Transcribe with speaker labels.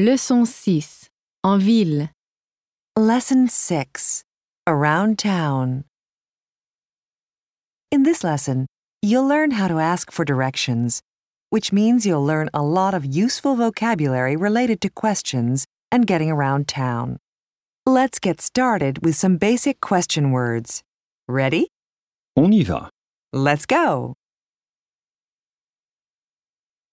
Speaker 1: Leçon 6. En ville.
Speaker 2: Lesson 6. Around Town. In this lesson, you'll learn how to ask for directions, which means you'll learn a lot of useful vocabulary related to questions and getting around town. Let's get started with some basic question words. Ready?
Speaker 3: On y va.
Speaker 2: Let's go!